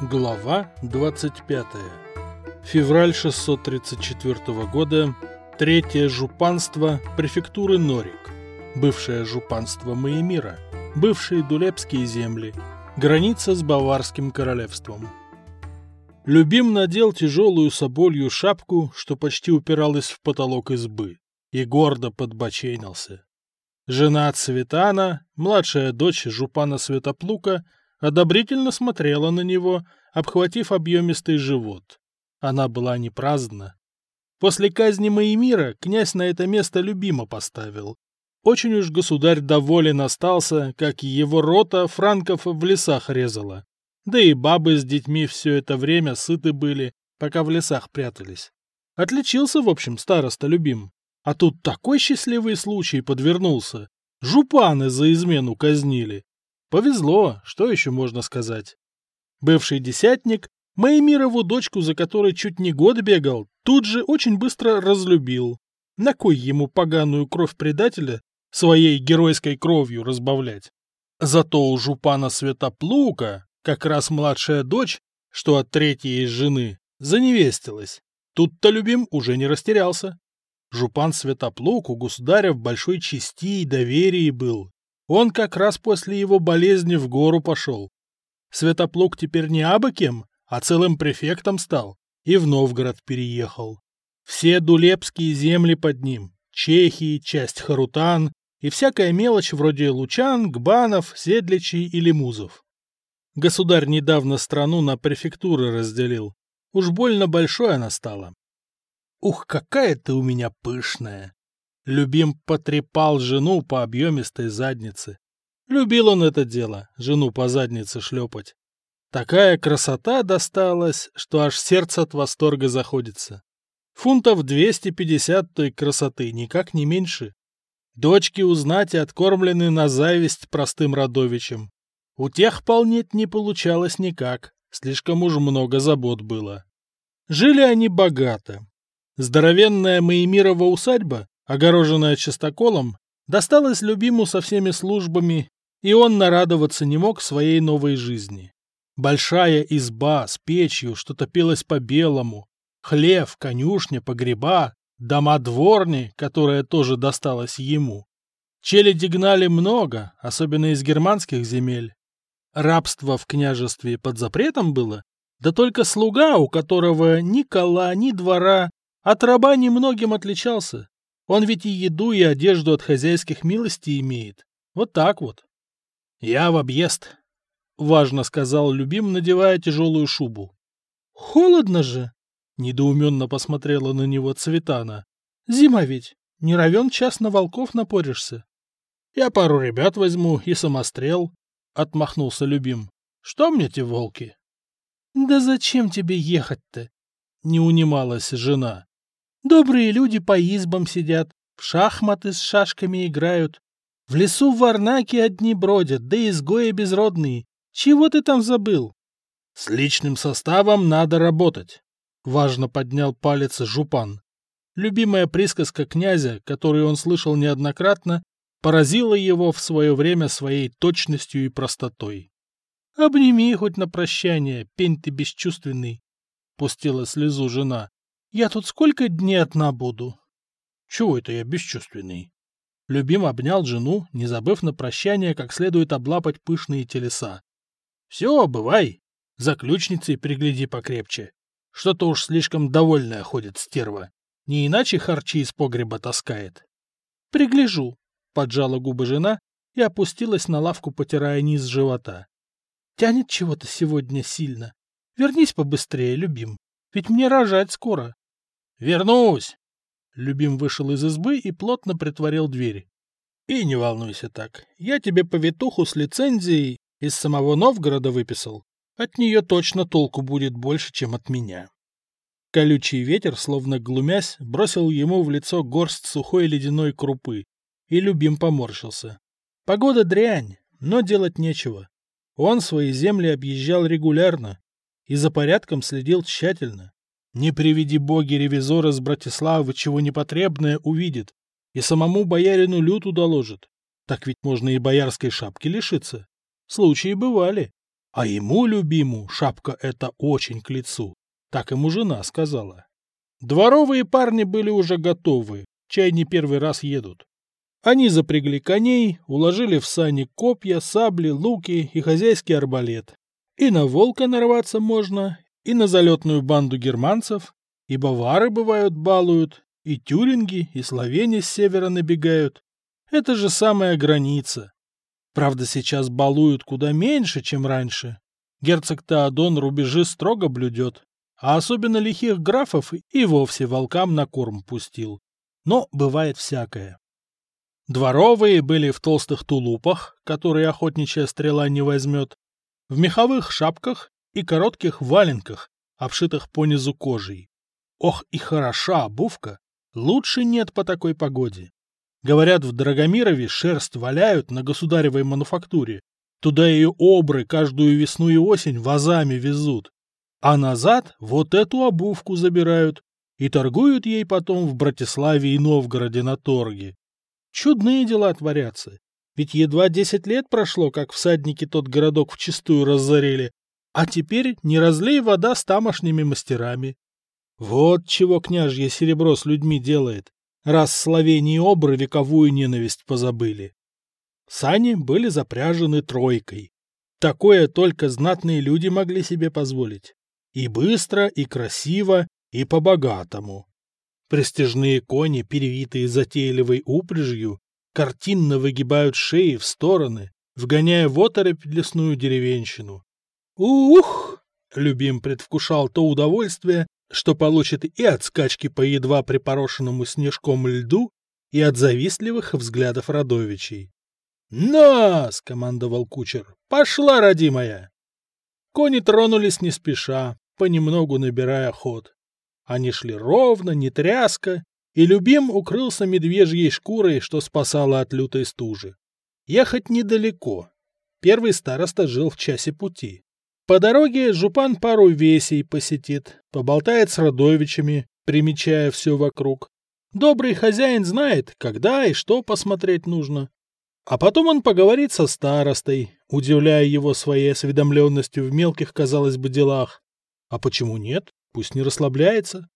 Глава 25. Февраль 634 года. Третье жупанство префектуры Норик. Бывшее жупанство Маемира. Бывшие Дулепские земли. Граница с Баварским королевством. Любим надел тяжелую соболью шапку, что почти упиралась в потолок избы, и гордо подбоченился. Жена Цветана, младшая дочь жупана Святоплука, одобрительно смотрела на него, обхватив объемистый живот. Она была не праздна. После казни Маемира князь на это место Любима поставил. Очень уж государь доволен остался, как его рота франков в лесах резала. Да и бабы с детьми все это время сыты были, пока в лесах прятались. Отличился, в общем, староста Любим. А тут такой счастливый случай подвернулся. Жупаны за измену казнили. Повезло, что еще можно сказать. Бывший десятник Маемирову дочку, за которой чуть не год бегал, тут же очень быстро разлюбил. На кой ему поганую кровь предателя своей геройской кровью разбавлять? Зато у жупана Святоплука как раз младшая дочь, что от третьей из жены, заневестилась. Тут-то Любим уже не растерялся. Жупан Святоплук у государя в большой чести и доверии был. Он как раз после его болезни в гору пошел. Святоплук теперь не абы кем, а целым префектом стал и в Новгород переехал. Все дулепские земли под ним, Чехии, часть Харутан и всякая мелочь вроде Лучан, Гбанов, Седличей и Лемузов. Государь недавно страну на префектуры разделил. Уж больно большой она стала. Ух, какая ты у меня пышная! Любим потрепал жену по объемистой заднице. Любил он это дело, жену по заднице шлепать. Такая красота досталась, что аж сердце от восторга заходится. Фунтов 250 той красоты, никак не меньше. Дочки у знати откормлены на зависть простым родовичам. У тех полнеть не получалось никак, слишком уж много забот было. Жили они богато. Здоровенная Маемирова усадьба, огороженная частоколом, досталась Любиму со всеми службами, и он нарадоваться не мог своей новой жизни. Большая изба с печью, что топилась по-белому, хлев, конюшня, погреба, дома-дворни, которая тоже досталась ему. Челяди гнали много, особенно из германских земель. Рабство в княжестве под запретом было, да только слуга, у которого ни кола, ни двора, от раба немногим отличался. Он ведь и еду, и одежду от хозяйских милостей имеет. Вот так вот. «Я в объезд», — важно сказал Любим, надевая тяжелую шубу. «Холодно же», — недоуменно посмотрела на него Цветана. «Зима ведь. Не равен час на волков напоришься». «Я пару ребят возьму и самострел», — отмахнулся Любим. «Что мне те волки?» «Да зачем тебе ехать-то?» — не унималась жена. «Добрые люди по избам сидят, в шахматы с шашками играют. В лесу варнаки одни бродят, да изгои безродные. Чего ты там забыл?» «С личным составом надо работать», — важно поднял палец жупан. Любимая присказка князя, которую он слышал неоднократно, поразила его в свое время своей точностью и простотой. «Обними хоть на прощание, пень ты бесчувственный», — пустила слезу жена. «Я тут сколько дней одна буду?» «Чего это я бесчувственный?» Любим обнял жену, не забыв на прощание как следует облапать пышные телеса. «Все, бывай, за ключницей пригляди покрепче. Что-то уж слишком довольная ходит стерва. Не иначе харчи из погреба таскает». «Пригляжу», — поджала губы жена и опустилась на лавку, потирая низ живота. «Тянет чего-то сегодня сильно. Вернись побыстрее, Любим, ведь мне рожать скоро». «Вернусь!» Любим вышел из избы и плотно притворил дверь. «И не волнуйся так. Я тебе повитуху с лицензией из самого Новгорода выписал. От нее точно толку будет больше, чем от меня». Колючий ветер, словно глумясь, бросил ему в лицо горсть сухой ледяной крупы, и Любим поморщился. Погода дрянь, но делать нечего. Он свои земли объезжал регулярно и за порядком следил тщательно. Не приведи боги ревизора с Братиславы чего непотребное увидит и самому боярину люту доложит. Так ведь можно и боярской шапки лишиться. Случаи бывали. А ему, любиму, шапка эта очень к лицу. Так ему жена сказала. Дворовые парни были уже готовы, чай не первый раз едут. Они запрягли коней, уложили в сани копья, сабли, луки и хозяйский арбалет. И на волка нарваться можно, и на залетную банду германцев, и бавары, бывают, балуют, и тюринги, и словени с севера набегают. Это же самая граница. Правда, сейчас балуют куда меньше, чем раньше. Герцог Теодон рубежи строго блюдет, а особенно лихих графов и вовсе волкам на корм пустил. Но бывает всякое. Дворовые были в толстых тулупах, которые охотничья стрела не возьмет, в меховых шапках и коротких валенках, обшитых понизу кожей. Ох, и хороша обувка, лучше нет по такой погоде. Говорят, в Драгомирове шерсть валяют на государевой мануфактуре. Туда ее обры каждую весну и осень вазами везут. А назад вот эту обувку забирают и торгуют ей потом в Братиславе и Новгороде на торге. Чудные дела творятся. Ведь едва 10 лет прошло, как всадники тот городок вчистую разорили, а теперь не разлей вода с тамошними мастерами. Вот чего княжье серебро с людьми делает, раз словени и обры вековую ненависть позабыли. Сани были запряжены тройкой. Такое только знатные люди могли себе позволить. И быстро, и красиво, и по-богатому. Престижные кони, перевитые затейливой упряжью, картинно выгибают шеи в стороны, вгоняя в оторопь лесную деревенщину. Ух! Любим предвкушал то удовольствие, что получит и от скачки по едва припорошенному снежком льду, и от завистливых взглядов родовичей. «На!» — скомандовал кучер. «Пошла, родимая!» Кони тронулись не спеша, понемногу набирая ход. Они шли ровно, не тряска, и Любим укрылся медвежьей шкурой, что спасало от лютой стужи. Ехать недалеко. Первый староста жил в часе пути. По дороге жупан пару весей посетит, поболтает с родовичами, примечая все вокруг. Добрый хозяин знает, когда и что посмотреть нужно. А потом он поговорит со старостой, удивляя его своей осведомленностью в мелких, казалось бы, делах. А почему нет? Пусть не расслабляется.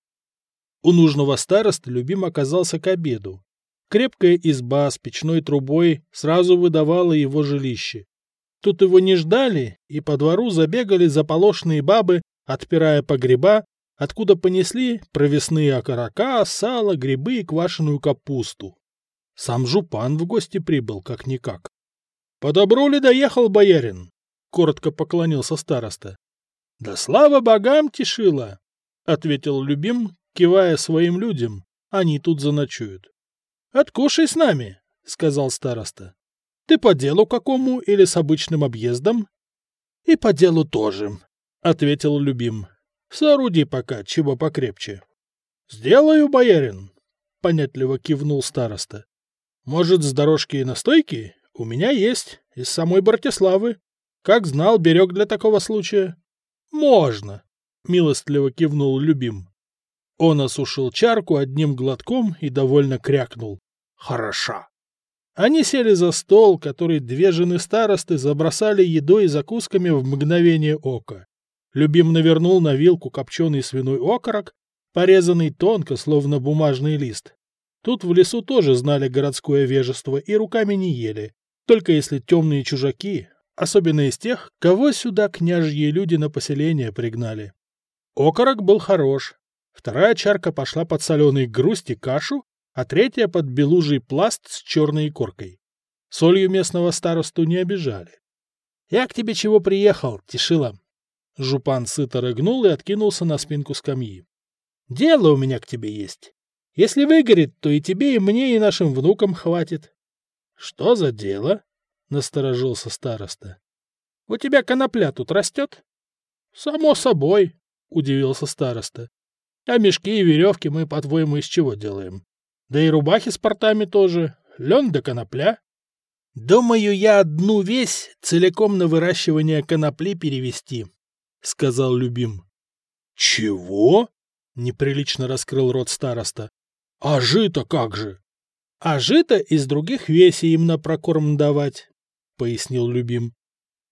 У нужного старосты Любим оказался к обеду. Крепкая изба с печной трубой сразу выдавала его жилище. Тут его не ждали, и по двору забегали заполошные бабы, отпирая погреба, откуда понесли провесные окорока, сало, грибы и квашеную капусту. Сам жупан в гости прибыл, как-никак. — По добру ли доехал боярин? — коротко поклонился староста. — Да слава богам, Тишила! — ответил Любим, кивая своим людям. Они тут заночуют. — Откушай с нами, — сказал староста. — Ты по делу какому или с обычным объездом? — И по делу тоже, — ответил Любим. — Сооруди пока чего покрепче. — Сделаю, боярин, — понятливо кивнул староста. — Может, с дорожки и настойки? У меня есть, из самой Братиславы. Как знал, берег для такого случая. — Можно, — милостливо кивнул Любим. Он осушил чарку одним глотком и довольно крякнул. — Хороша. Они сели за стол, который две жены старосты забросали едой и закусками в мгновение ока. Любим навернул на вилку копченый свиной окорок, порезанный тонко, словно бумажный лист. Тут в лесу тоже знали городское вежество и руками не ели, только если темные чужаки, особенно из тех, кого сюда княжьи люди на поселение пригнали. Окорок был хорош. Вторая чарка пошла под соленый грусть и кашу, а третья под белужий пласт с черной коркой. Солью местного старосту не обижали. — Я к тебе чего приехал, Тишила? Жупан сыто рыгнул и откинулся на спинку скамьи. — Дело у меня к тебе есть. Если выгорит, то и тебе, и мне, и нашим внукам хватит. — Что за дело? — насторожился староста. — У тебя конопля тут растет? — Само собой, — удивился староста. — А мешки и веревки мы, по-твоему, из чего делаем? Да и рубахи с портами тоже, лен да конопля. — Думаю, я одну весь целиком на выращивание конопли перевести, — сказал Любим. — Чего? — неприлично раскрыл рот староста. — А жито как же? — А жито из других весей им на прокорм давать, — пояснил Любим.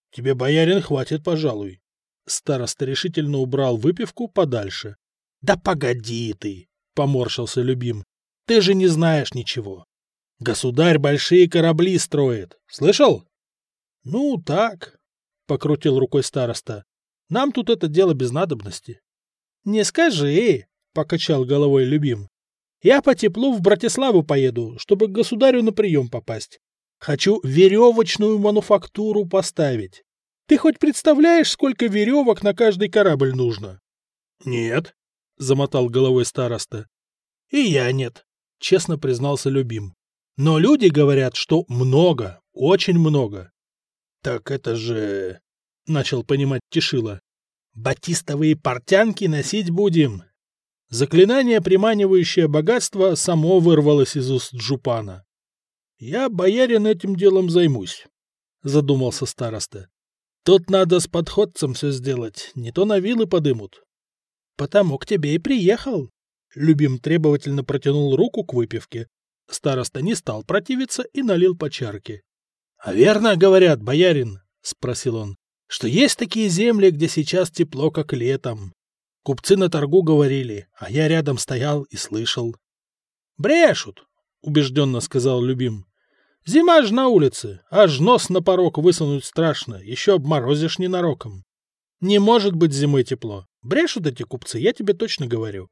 Тебе, боярин, хватит, пожалуй. Староста решительно убрал выпивку подальше. Да погоди ты, поморщился Любим. Ты же не знаешь ничего. Государь большие корабли строит. Слышал? Ну, так, покрутил рукой староста. Нам тут это дело без надобности. Не скажи, покачал головой Любим. Я по теплу в Братиславу поеду, чтобы к государю на прием попасть. Хочу веревочную мануфактуру поставить. Ты хоть представляешь, сколько веревок на каждый корабль нужно? Нет, замотал головой староста. И я нет, честно признался Любим. Но люди говорят, что много, очень много. Так это же... Начал понимать Тишила. Батистовые портянки носить будем. Заклинание, приманивающее богатство, само вырвалось из уст Джупана. Я, боярин, этим делом займусь, задумался староста. Тут надо с подходцем все сделать, не то на вилы подымут. Потому к тебе и приехал. Любим требовательно протянул руку к выпивке. Староста не стал противиться и налил по чарке. — А верно говорят, боярин, — спросил он, — что есть такие земли, где сейчас тепло, как летом. Купцы на торгу говорили, а я рядом стоял и слышал. — Брешут, — убежденно сказал Любим. — Зима ж на улице, аж нос на порог высунуть страшно, еще обморозишь ненароком. Не может быть зимой тепло. Брешут эти купцы, я тебе точно говорю.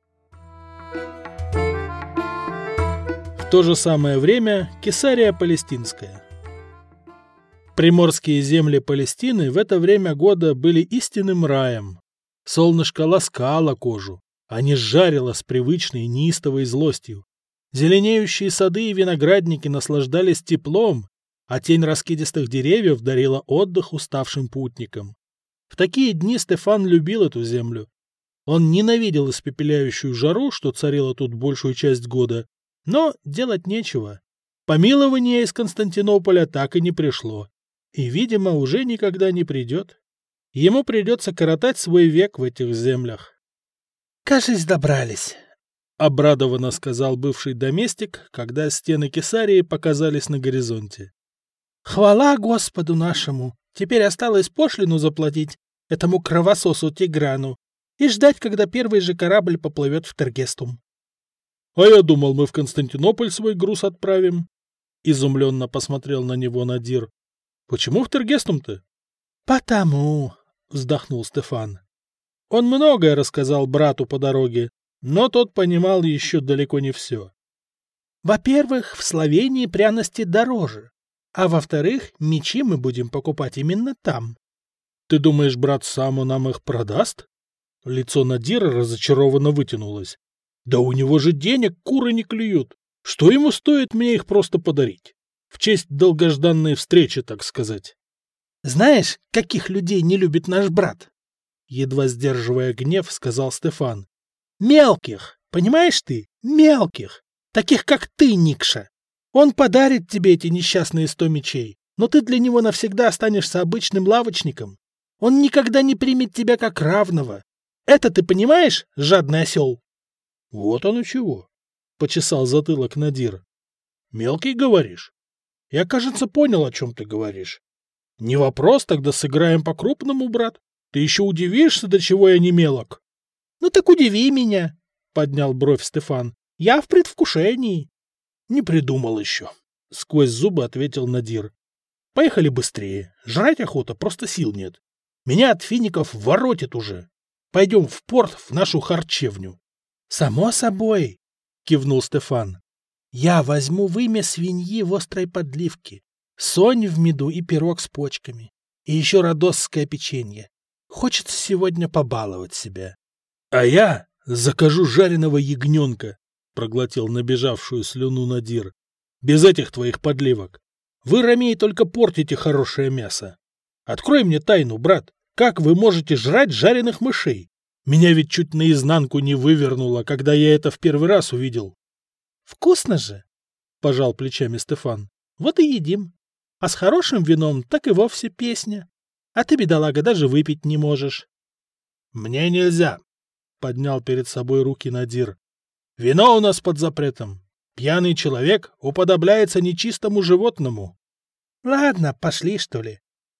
В то же самое время Кесария Палестинская. Приморские земли Палестины в это время года были истинным раем. Солнышко ласкало кожу, а не жарило с привычной неистовой злостью. Зеленеющие сады и виноградники наслаждались теплом, а тень раскидистых деревьев дарила отдых уставшим путникам. В такие дни Стефан любил эту землю. Он ненавидел испепеляющую жару, что царила тут большую часть года, но делать нечего. Помилование из Константинополя так и не пришло, и, видимо, уже никогда не придет. Ему придется коротать свой век в этих землях. — Кажись, добрались, — обрадованно сказал бывший доместик, когда стены Кесарии показались на горизонте. — Хвала Господу нашему! Теперь осталось пошлину заплатить этому кровососу Тиграну и ждать, когда первый же корабль поплывет в Тергестум. — А я думал, мы в Константинополь свой груз отправим. Изумленно посмотрел на него Надир. — Почему в Тергестум-то? — Потому, — вздохнул Стефан. Он многое рассказал брату по дороге, но тот понимал еще далеко не все. Во-первых, в Словении пряности дороже, а во-вторых, мечи мы будем покупать именно там. Ты думаешь, брат Саму нам их продаст? Лицо Надира разочарованно вытянулось. Да у него же денег куры не клюют. Что ему стоит мне их просто подарить? В честь долгожданной встречи, так сказать. Знаешь, каких людей не любит наш брат? Едва сдерживая гнев, сказал Стефан. Мелких, понимаешь ты? Мелких. Таких, как ты, Никша. Он подарит тебе эти несчастные 100 мечей, но ты для него навсегда останешься обычным лавочником. Он никогда не примет тебя как равного. Это ты понимаешь, жадный осел? — Вот оно чего, — почесал затылок Надир. — Мелкий, говоришь? Я, кажется, понял, о чем ты говоришь. Не вопрос, тогда сыграем по-крупному, брат. Ты еще удивишься, до чего я не мелок. — Ну так удиви меня, — поднял бровь Стефан. — Я в предвкушении. — Не придумал еще, — сквозь зубы ответил Надир. — Поехали быстрее. Жрать охота, просто сил нет. Меня от фиников воротит уже. Пойдем в порт, в нашу харчевню. — Само собой, — кивнул Стефан. — Я возьму вымя свиньи в острой подливке, сонь в меду и пирог с почками, и еще родосское печенье. Хочется сегодня побаловать себя. — А я закажу жареного ягненка, — проглотил набежавшую слюну Надир. — Без этих твоих подливок. Вы, ромеи, только портите хорошее мясо. Открой мне тайну, брат. Как вы можете жрать жареных мышей? Меня ведь чуть наизнанку не вывернуло, когда я это в первый раз увидел. — Вкусно же, — пожал плечами Стефан. — Вот и едим. А с хорошим вином так и вовсе песня. А ты, бедолага, даже выпить не можешь. — Мне нельзя, — поднял перед собой руки Надир. — Вино у нас под запретом. Пьяный человек уподобляется нечистому животному. — Ладно, пошли, что ли, —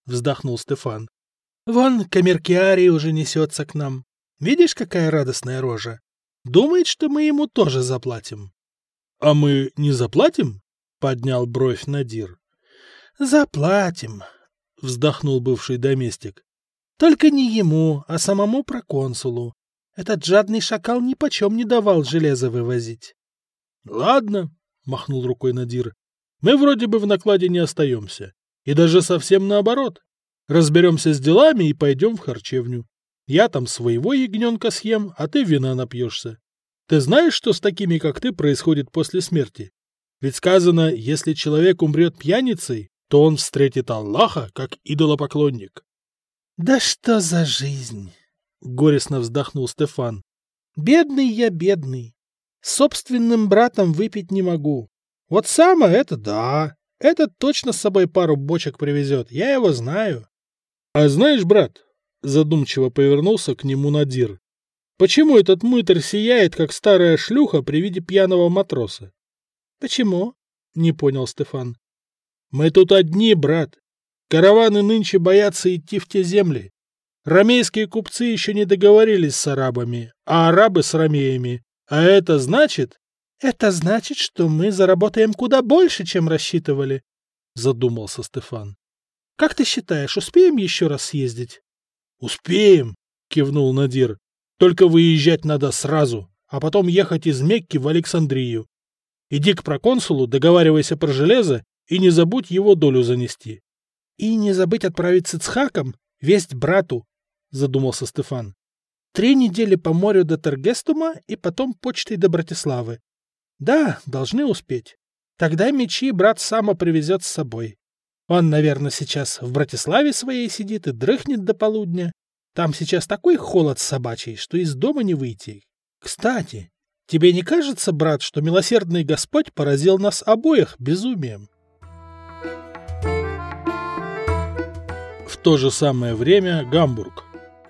вздохнул Стефан. Вон Камеркиарий уже несется к нам. Видишь, какая радостная рожа? Думает, что мы ему тоже заплатим. — А мы не заплатим? — поднял бровь Надир. — Заплатим, — вздохнул бывший доместик. — Только не ему, а самому проконсулу. Этот жадный шакал нипочем не давал железо вывозить. — Ладно, — махнул рукой Надир. — Мы вроде бы в накладе не остаемся. И даже совсем наоборот. Разберемся с делами и пойдем в харчевню. Я там своего ягненка съем, а ты вина напьешься. Ты знаешь, что с такими, как ты, происходит после смерти? Ведь сказано, если человек умрет пьяницей, то он встретит Аллаха как идолопоклонник. — Да что за жизнь! — горестно вздохнул Стефан. — Бедный я, бедный. С собственным братом выпить не могу. Вот Сама — это да. Этот точно с собой пару бочек привезет, я его знаю. — А знаешь, брат, — задумчиво повернулся к нему Надир, — почему этот мытарь сияет, как старая шлюха при виде пьяного матроса? — Почему? — не понял Стефан. — Мы тут одни, брат. Караваны нынче боятся идти в те земли. Ромейские купцы еще не договорились с арабами, а арабы с ромеями. А это значит... — Это значит, что мы заработаем куда больше, чем рассчитывали, — задумался Стефан. — Как ты считаешь, успеем еще раз съездить? — Успеем, — кивнул Надир. — Только выезжать надо сразу, а потом ехать из Мекки в Александрию. Иди к проконсулу, договаривайся про железо и не забудь его долю занести. — И не забыть отправить с Ицхаком весть брату, — задумался Стефан. 3 недели по морю до Тергестума и потом почтой до Братиславы. Да, должны успеть. Тогда мечи брат Сама привезет с собой. Он, наверное, сейчас в Братиславе своей сидит и дрыхнет до полудня. Там сейчас такой холод собачий, что из дома не выйти. Кстати, тебе не кажется, брат, что милосердный Господь поразил нас обоих безумием? В то же самое время Гамбург.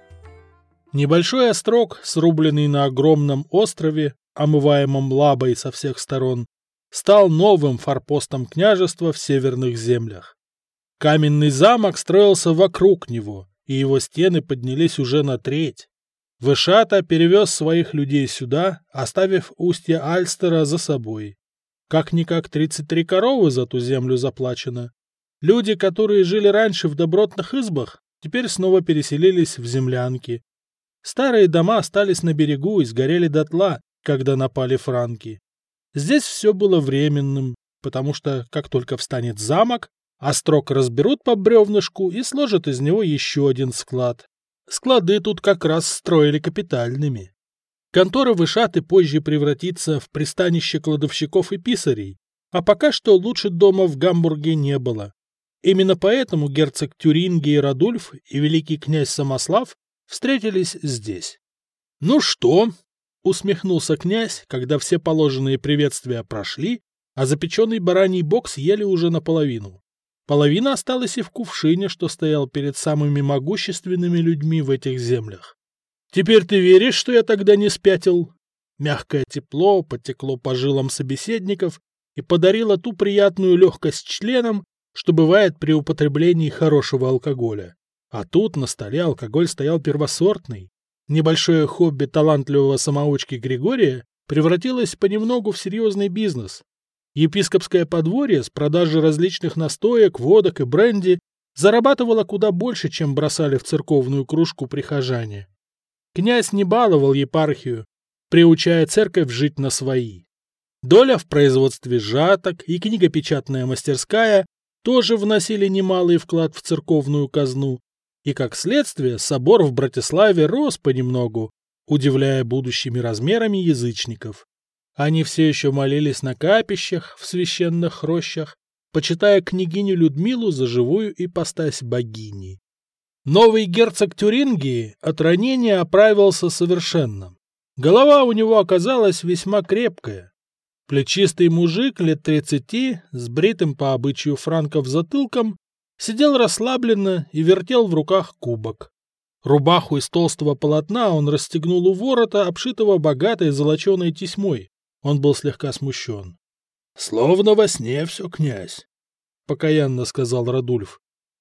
Небольшой острог, срубленный на огромном острове, омываемом Лабой со всех сторон, стал новым форпостом княжества в северных землях. Каменный замок строился вокруг него, и его стены поднялись уже на треть. Вышата перевез своих людей сюда, оставив устье Альстера за собой. Как-никак 33 коровы за ту землю заплачено. Люди, которые жили раньше в добротных избах, теперь снова переселились в землянки. Старые дома остались на берегу и сгорели дотла, когда напали франки. Здесь все было временным, потому что, как только встанет замок, острог разберут по бревнышку и сложат из него еще один склад. Склады тут как раз строили капитальными. Контора Вышаты позже превратится в пристанище кладовщиков и писарей, а пока что лучше дома в Гамбурге не было. Именно поэтому герцог Тюрингий Радульф и великий князь Самослав встретились здесь. — Ну что? — усмехнулся князь, когда все положенные приветствия прошли, а запеченный бараний бок съели уже наполовину. Половина осталась и в кувшине, что стоял перед самыми могущественными людьми в этих землях. — Теперь ты веришь, что я тогда не спятил? Мягкое тепло потекло по жилам собеседников и подарило ту приятную легкость членам, что бывает при употреблении хорошего алкоголя. А тут на столе алкоголь стоял первосортный. Небольшое хобби талантливого самоучки Григория превратилось понемногу в серьезный бизнес. Епископское подворье с продажей различных настоек, водок и бренди зарабатывало куда больше, чем бросали в церковную кружку прихожане. Князь не баловал епархию, приучая церковь жить на свои. Доля в производстве жаток и книгопечатная мастерская тоже вносили немалый вклад в церковную казну, и, как следствие, собор в Братиславе рос понемногу, удивляя будущими размерами язычников. Они все еще молились на капищах в священных рощах, почитая княгиню Людмилу за живую ипостась богини. Новый герцог Тюрингии от ранения оправился совершенно. Голова у него оказалась весьма крепкая. Плечистый мужик лет 30, с бритым по обычаю франков затылком, сидел расслабленно и вертел в руках кубок. Рубаху из толстого полотна он расстегнул у ворота, обшитого богатой золоченой тесьмой. Он был слегка смущен. — Словно во сне все, князь, — покаянно сказал Радульф.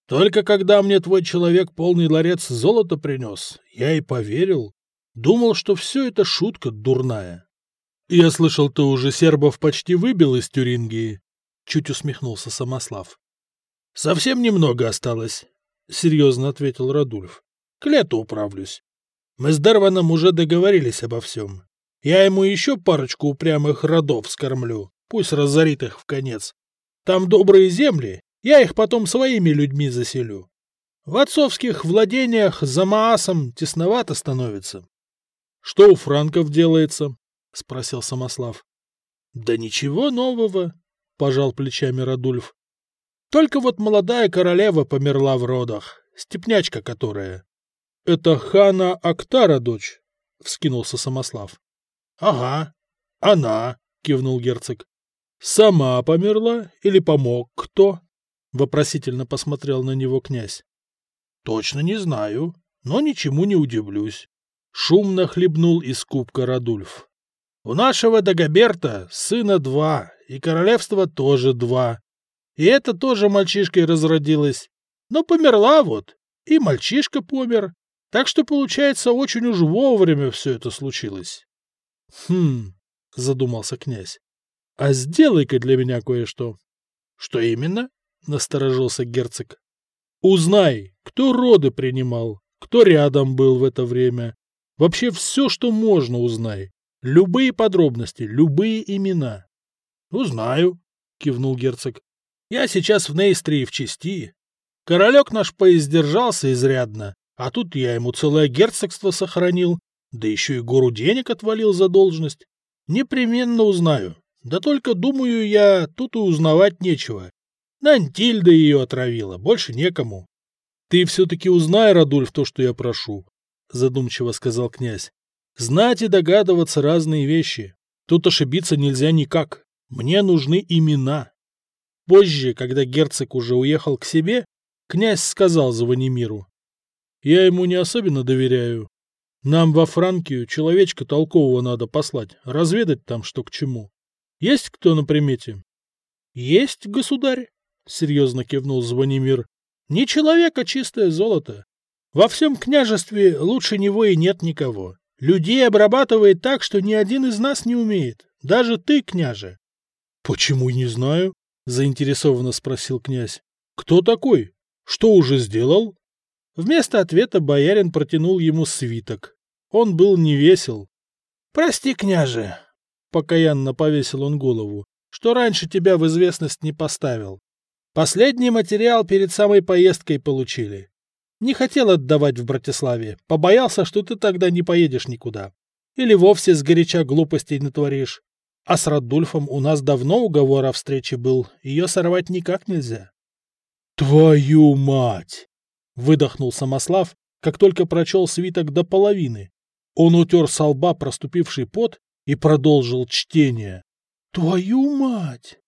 Только когда мне твой человек полный ларец золота принес, я и поверил. Думал, что все это шутка дурная. Я слышал, ты уже сербов почти выбил из Тюрингии. Чуть усмехнулся Самослав. Совсем немного осталось, серьезно ответил Радульф. К лету управлюсь. Мы с Дерваном уже договорились обо всем. Я ему еще парочку упрямых родов скормлю, пусть разорит их вконец. Там добрые земли, я их потом своими людьми заселю. В отцовских владениях за Маасом тесновато становится. — Что у франков делается? — спросил Самослав. — Да ничего нового, — пожал плечами Радульф. — Только вот молодая королева померла в родах, степнячка которая. — Это хана Актара дочь, — вскинулся Самослав. — Ага, она, — кивнул герцог. — Сама померла или помог кто? — вопросительно посмотрел на него князь. — Точно не знаю, но ничему не удивлюсь. Шумно хлебнул из кубка Радульф. У нашего Дагоберта сына 2, и королевства тоже 2. И это тоже мальчишкой разродилось. Но померла вот, и мальчишка помер. Так что, получается, очень уж вовремя все это случилось. — задумался князь. — А сделай-ка для меня кое-что. — Что именно? — насторожился герцог. — Узнай, кто роды принимал, кто рядом был в это время. Вообще все, что можно, узнай. Любые подробности, любые имена. — Узнаю, — кивнул герцог. — Я сейчас в Нейстрии в чести. Королек наш поиздержался изрядно, а тут я ему целое герцогство сохранил, да еще и гору денег отвалил за должность. Непременно узнаю. Да только, думаю я, тут и узнавать нечего. Нантильда ее отравила, больше некому. — Ты все-таки узнай, Радульф, то, что я прошу, — задумчиво сказал князь. — Знать и догадываться разные вещи. Тут ошибиться нельзя никак. Мне нужны имена. Позже, когда герцог уже уехал к себе, князь сказал Звонимиру. — Я ему не особенно доверяю. Нам во Франкию человечка толкового надо послать, разведать там что к чему. Есть кто на примете? — Есть, государь, — серьезно кивнул Звонимир. — Не человек, а чистое золото. Во всем княжестве лучше него и нет никого. Людей обрабатывает так, что ни один из нас не умеет. Даже ты, княже. — Почему не знаю? — заинтересованно спросил князь. — Кто такой? Что уже сделал? Вместо ответа боярин протянул ему свиток. Он был невесел. — Прости, княже, — покаянно повесил он голову, — что раньше тебя в известность не поставил. Последний материал перед самой поездкой получили. Не хотел отдавать в Братиславе, побоялся, что ты тогда не поедешь никуда. Или вовсе сгоряча глупостей натворишь. А с Радульфом у нас давно уговор о встрече был, ее сорвать никак нельзя. — Твою мать! — выдохнул Самослав, как только прочел свиток до половины. Он утер со лба проступивший пот и продолжил чтение. — Твою мать!